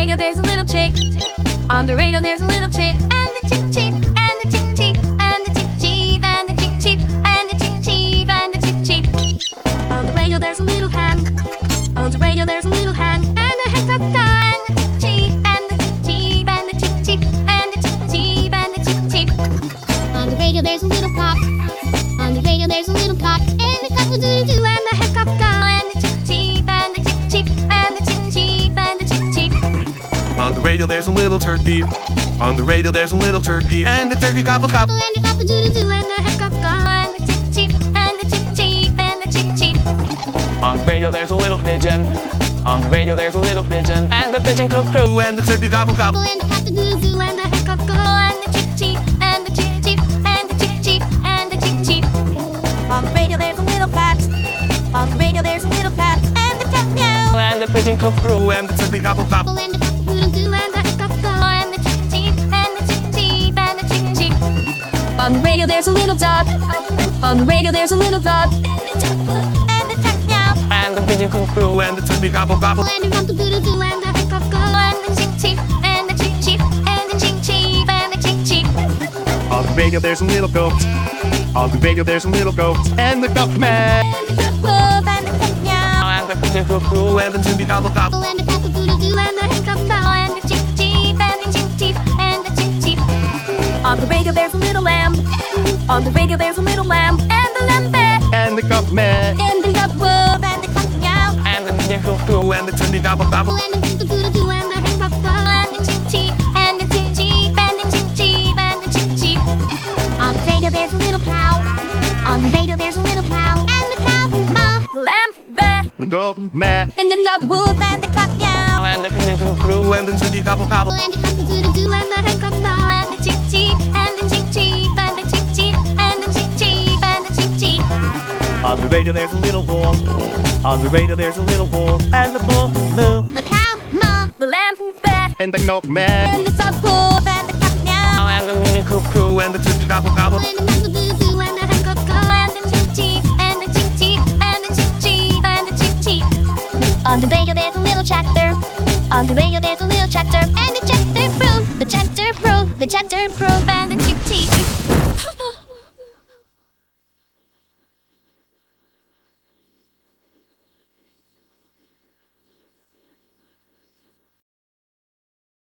radio there's a little chick. On the radio there's a little chick. And the chick cheep, and the chick cheep, and the chick cheep, and the chick cheep, and the chick cheep, and the chick cheep. On the radio there's a little hen. On the radio there's a little hen. And the hen comes down. And the chick cheep, and the chick cheep, and the chick cheep, and the chick cheep, and the chick cheep. On the radio there's a little cock. On the radio there's a little cock. And the cock will do-do-do, and the hen comes down. And the chick cheep, and the chick cheep, and the chick cheep, and the chick cheep. On the radio there's a little turkey. On the radio there's a little turkey. And the turkey gobble gobble. And the cock will do-do-do, and the hen comes down. And the chick cheep, and the chick cheep, and the chick cheep. On the radio there's a little pigeon. On the radio there's a little pigeon. And the pigeon cuckoo. And the turkey gobble gobble. And the cock will do-do-do, and the hen comes down. And the chick cheep, and the chick cheep, and the chick cheep, and the chick cheep. On the radio there's a little cat. On the radio there's a little cat. And the cat meow. And the pigeon cuckoo. And the turkey gobble gobble. And the cock will do-do-do, and the hen comes down. And the chick cheep, and the chick cheep, and the chick cheep. On the radio there's a little dog. On the radio there's a little dog. And the cat meow. And the pigeon cuckoo. And the turkey gobble gobble. And the cock will do-do-do, and the hen comes down. And the chick cheep, and the chick cheep, and the chick cheep, and the chick cheep. On the radio there's a little goat. On the radio there's a little goat. And the goat man. And the duck wolf, and the cat meow. And the pigeon cuckoo. And the turkey gobble gobble. And the cock will do-do-do, and the hen comes down. And the chick cheep, and the chick cheep, and the chick cheep. On the radio there's a little lamb. On the radio there's a little lamb. And the lamb bear. And the goat man. And the duck wolf, and the cock meow. And the pigeon cuckoo. And the turkey gobble gobble. And the duck do-do-do, and the hen comes down. And the chick cheep, and the chick cheep, and the chick cheep, and the chick cheep. On the radio there's a little cow. On the radio there's a little cow. And the cow moo. The lamb bear. The goat man. And the duck wolf, and the cock meow. And the pigeon cuckoo. And the turkey gobble gobble. And the cock do-do-do, and the hen comes down. And the chick cheep, and the chick cheep, and the chick cheep, and the chick cheep, and the chick cheep. On the radio there's a little bull. On the radio there's a little bull. And the bull moo. The cow moo. The lamb bear. And the goat man. And the duck wolf, and the cock meow. And the pigeon cuckoo. And the turkey gobble gobble. And the cock do-do-do, and the hen comes down. And the chick cheep, and the chick cheep, and the chick cheep, and the chick cheep. On the radio there's a little tractor. On the radio there's a little tractor. And the tractor broom. The tractor broom. The tractor broom, and the chick cheep.